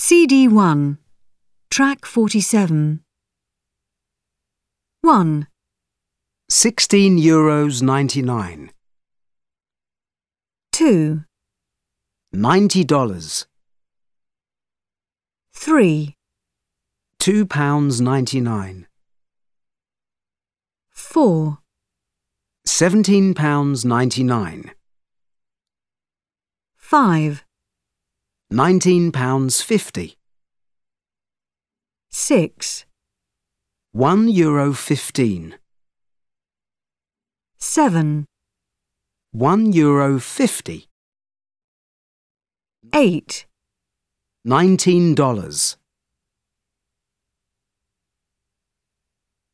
CD1, Track 47. 1, €16.99. 2, $90. 3, £2.99. 4, £17.99. 5, £19.50. 6, €1.15. 7, €1.50. 8, $19.